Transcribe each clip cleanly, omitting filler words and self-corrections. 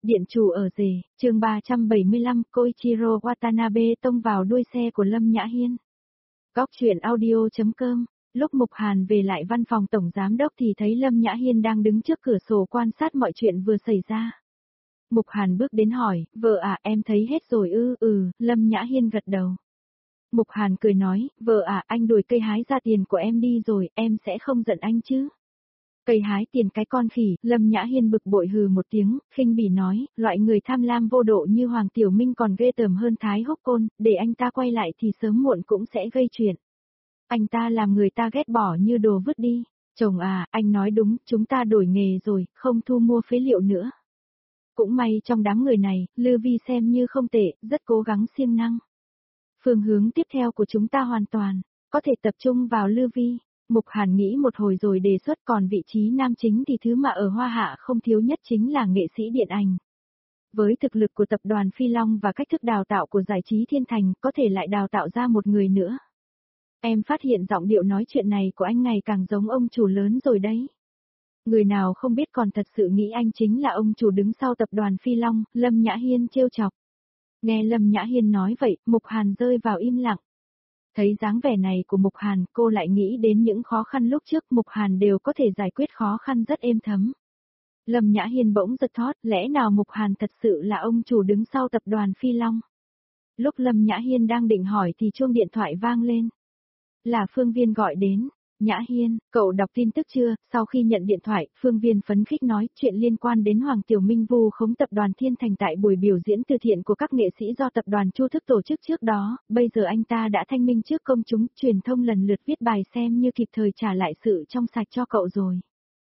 Điện chủ ở rể, chương 375, Koichiro Watanabe tông vào đuôi xe của Lâm Nhã Hiên. Góc truyện audio.com. Lúc Mục Hàn về lại văn phòng tổng giám đốc thì thấy Lâm Nhã Hiên đang đứng trước cửa sổ quan sát mọi chuyện vừa xảy ra. Mục Hàn bước đến hỏi, vợ à, em thấy hết rồi ư? Lâm Nhã Hiên gật đầu. Mục Hàn cười nói, vợ à, anh đuổi cây hái ra tiền của em đi rồi, em sẽ không giận anh chứ? Cây hái tiền cái con khỉ, Lâm Nhã Hiên bực bội hừ một tiếng, khinh bỉ nói, loại người tham lam vô độ như Hoàng Tiểu Minh còn ghê tởm hơn Thái Húc Côn, để anh ta quay lại thì sớm muộn cũng sẽ gây chuyện. Anh ta làm người ta ghét bỏ như đồ vứt đi. Chồng à, anh nói đúng, chúng ta đổi nghề rồi, không thu mua phế liệu nữa. Cũng may trong đám người này, Lư Vi xem như không tệ, rất cố gắng siêng năng. Phương hướng tiếp theo của chúng ta hoàn toàn, có thể tập trung vào Lư Vi. Mục Hàn nghĩ một hồi rồi đề xuất, còn vị trí nam chính thì thứ mà ở Hoa Hạ không thiếu nhất chính là nghệ sĩ điện ảnh. Với thực lực của tập đoàn Phi Long và cách thức đào tạo của giải trí Thiên Thành, có thể lại đào tạo ra một người nữa. Em phát hiện giọng điệu nói chuyện này của anh ngày càng giống ông chủ lớn rồi đấy. Người nào không biết còn thật sự nghĩ anh chính là ông chủ đứng sau tập đoàn Phi Long, Lâm Nhã Hiên trêu chọc. Nghe Lâm Nhã Hiên nói vậy, Mục Hàn rơi vào im lặng. Thấy dáng vẻ này của Mục Hàn, cô lại nghĩ đến những khó khăn lúc trước Mục Hàn đều có thể giải quyết khó khăn rất êm thấm. Lâm Nhã Hiên bỗng giật thót, lẽ nào Mục Hàn thật sự là ông chủ đứng sau tập đoàn Phi Long? Lúc Lâm Nhã Hiên đang định hỏi thì chuông điện thoại vang lên. Là Phương Viên gọi đến. Nhã Hiên, cậu đọc tin tức chưa? Sau khi nhận điện thoại, Phương Viên phấn khích nói chuyện liên quan đến Hoàng Tiểu Minh vu khống tập đoàn Thiên Thành tại buổi biểu diễn từ thiện của các nghệ sĩ do tập đoàn Chu Thức tổ chức trước đó, bây giờ anh ta đã thanh minh trước công chúng, truyền thông lần lượt viết bài xem như kịp thời trả lại sự trong sạch cho cậu rồi.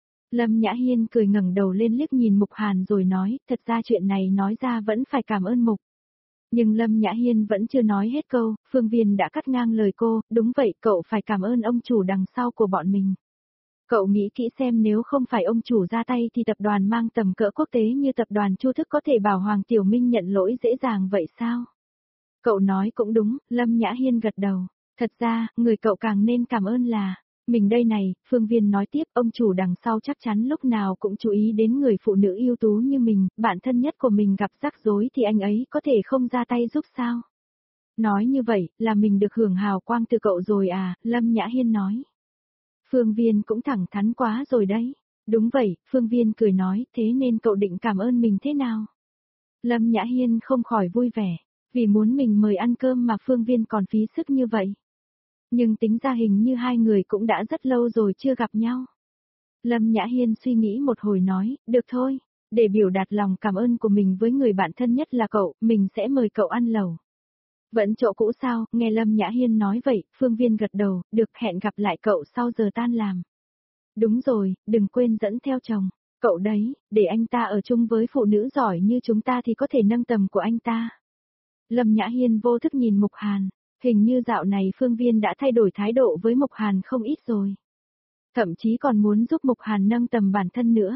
Lâm Nhã Hiên cười ngẩng đầu lên liếc nhìn Mục Hàn rồi nói, thật ra chuyện này nói ra vẫn phải cảm ơn Mục. Nhưng Lâm Nhã Hiên vẫn chưa nói hết câu, Phương Viên đã cắt ngang lời cô, đúng vậy, cậu phải cảm ơn ông chủ đằng sau của bọn mình. Cậu nghĩ kỹ xem nếu không phải ông chủ ra tay thì tập đoàn mang tầm cỡ quốc tế như tập đoàn Chu Thức có thể bảo Hoàng Tiểu Minh nhận lỗi dễ dàng vậy sao? Cậu nói cũng đúng, Lâm Nhã Hiên gật đầu. Thật ra, người cậu càng nên cảm ơn là, mình đây này, Phương Viên nói tiếp, ông chủ đằng sau chắc chắn lúc nào cũng chú ý đến người phụ nữ ưu tú như mình, bạn thân nhất của mình gặp rắc rối thì anh ấy có thể không ra tay giúp sao? Nói như vậy, là mình được hưởng hào quang từ cậu rồi à, Lâm Nhã Hiên nói. Phương Viên cũng thẳng thắn quá rồi đấy. Đúng vậy, Phương Viên cười nói, thế nên cậu định cảm ơn mình thế nào? Lâm Nhã Hiên không khỏi vui vẻ, vì muốn mình mời ăn cơm mà Phương Viên còn phí sức như vậy. Nhưng tính ra hình như hai người cũng đã rất lâu rồi chưa gặp nhau. Lâm Nhã Hiên suy nghĩ một hồi nói, được thôi, để biểu đạt lòng cảm ơn của mình với người bạn thân nhất là cậu, mình sẽ mời cậu ăn lẩu. Vẫn chỗ cũ sao? Nghe Lâm Nhã Hiên nói vậy, Phương Viên gật đầu, được, hẹn gặp lại cậu sau giờ tan làm. Đúng rồi, đừng quên dẫn theo chồng. Cậu đấy, để anh ta ở chung với phụ nữ giỏi như chúng ta thì có thể nâng tầm của anh ta. Lâm Nhã Hiên vô thức nhìn Mục Hàn. Hình như dạo này Phương Viên đã thay đổi thái độ với Mục Hàn không ít rồi. Thậm chí còn muốn giúp Mục Hàn nâng tầm bản thân nữa.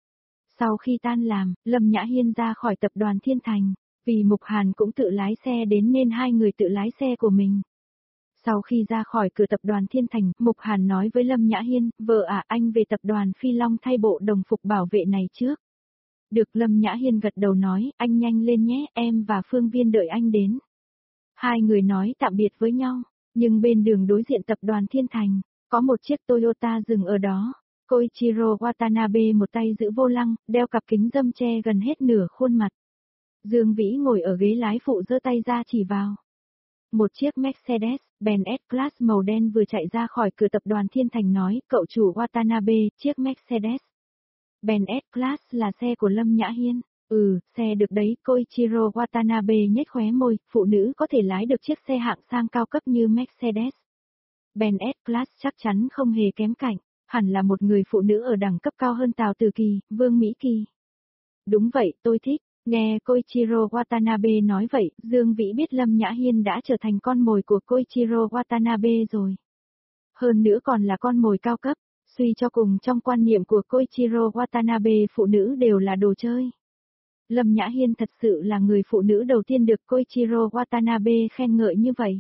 Sau khi tan làm, Lâm Nhã Hiên ra khỏi tập đoàn Thiên Thành. Vì Mục Hàn cũng tự lái xe đến nên hai người tự lái xe của mình. Sau khi ra khỏi cửa tập đoàn Thiên Thành, Mục Hàn nói với Lâm Nhã Hiên, vợ à, anh về tập đoàn Phi Long thay bộ đồng phục bảo vệ này trước. Được, Lâm Nhã Hiên gật đầu nói, anh nhanh lên nhé, em và Phương Viên đợi anh đến. Hai người nói tạm biệt với nhau, nhưng bên đường đối diện tập đoàn Thiên Thành, có một chiếc Toyota dừng ở đó. Koichiro Watanabe một tay giữ vô lăng, đeo cặp kính râm che gần hết nửa khuôn mặt. Dương Vĩ ngồi ở ghế lái phụ giơ tay ra chỉ vào. Một chiếc Mercedes-Benz S-Class màu đen vừa chạy ra khỏi cửa tập đoàn Thiên Thành nói, cậu chủ Watanabe, chiếc Mercedes-Benz S-Class là xe của Lâm Nhã Hiên. Xe được đấy, Koichiro Watanabe nhếch khóe môi, phụ nữ có thể lái được chiếc xe hạng sang cao cấp như Mercedes-Benz S-Class chắc chắn không hề kém cạnh, hẳn là một người phụ nữ ở đẳng cấp cao hơn Tào Từ Kỳ, Vương Mỹ Kỳ. Đúng vậy, tôi thích. Nghe Koichiro Watanabe nói vậy, Dương Vĩ biết Lâm Nhã Hiên đã trở thành con mồi của Koichiro Watanabe rồi. Hơn nữa còn là con mồi cao cấp, suy cho cùng trong quan niệm của Koichiro Watanabe phụ nữ đều là đồ chơi. Lâm Nhã Hiên thật sự là người phụ nữ đầu tiên được Koichiro Watanabe khen ngợi như vậy.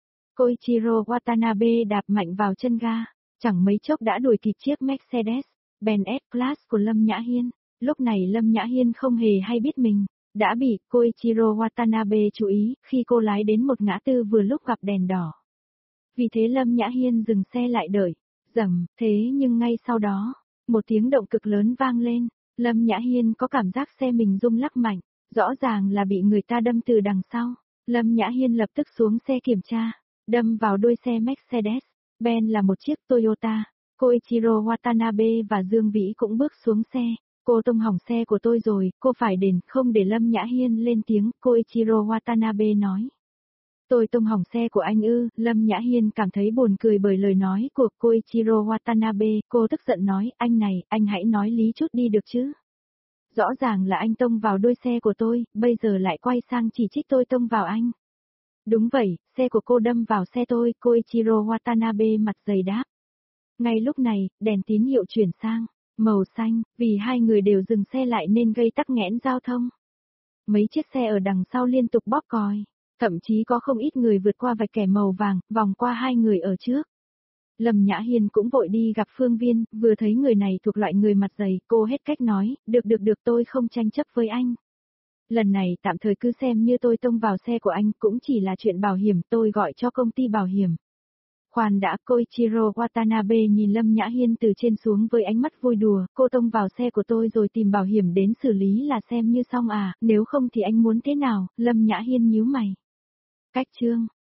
Koichiro Watanabe đạp mạnh vào chân ga, chẳng mấy chốc đã đuổi kịp chiếc Mercedes-Benz S-Class của Lâm Nhã Hiên. Lúc này Lâm Nhã Hiên không hề hay biết mình đã bị Koichiro Watanabe chú ý khi cô lái đến một ngã tư vừa lúc gặp đèn đỏ. Vì thế Lâm Nhã Hiên dừng xe lại đợi. Rầm, thế nhưng ngay sau đó, một tiếng động cực lớn vang lên. Lâm Nhã Hiên có cảm giác xe mình rung lắc mạnh, rõ ràng là bị người ta đâm từ đằng sau. Lâm Nhã Hiên lập tức xuống xe kiểm tra, đâm vào đuôi xe Mercedes-Benz là một chiếc Toyota. Koichiro Watanabe và Dương Vĩ cũng bước xuống xe. Cô tông hỏng xe của tôi rồi, cô phải đền, không để Lâm Nhã Hiên lên tiếng, Koichiro Watanabe nói. Tôi tông hỏng xe của anh ư, Lâm Nhã Hiên cảm thấy buồn cười bởi lời nói của Koichiro Watanabe, cô tức giận nói, anh này, anh hãy nói lý chút đi được chứ. Rõ ràng là anh tông vào đuôi xe của tôi, bây giờ lại quay sang chỉ trích tôi tông vào anh. Đúng vậy, xe của cô đâm vào xe tôi, Koichiro Watanabe mặt dày đáp. Ngay lúc này, đèn tín hiệu chuyển sang màu xanh, vì hai người đều dừng xe lại nên gây tắc nghẽn giao thông. Mấy chiếc xe ở đằng sau liên tục bóp còi, thậm chí có không ít người vượt qua vạch kẻ màu vàng, vòng qua hai người ở trước. Lâm Nhã Hiên cũng vội đi gặp Phương Viên, vừa thấy người này thuộc loại người mặt dày, cô hết cách nói, được tôi không tranh chấp với anh. Lần này tạm thời cứ xem như tôi tông vào xe của anh, cũng chỉ là chuyện bảo hiểm, tôi gọi cho công ty bảo hiểm. Khoan đã, Koichiro Watanabe nhìn Lâm Nhã Hiên từ trên xuống với ánh mắt vui đùa, cô tông vào xe của tôi rồi tìm bảo hiểm đến xử lý là xem như xong à, nếu không thì anh muốn thế nào, Lâm Nhã Hiên nhíu mày. Cách chương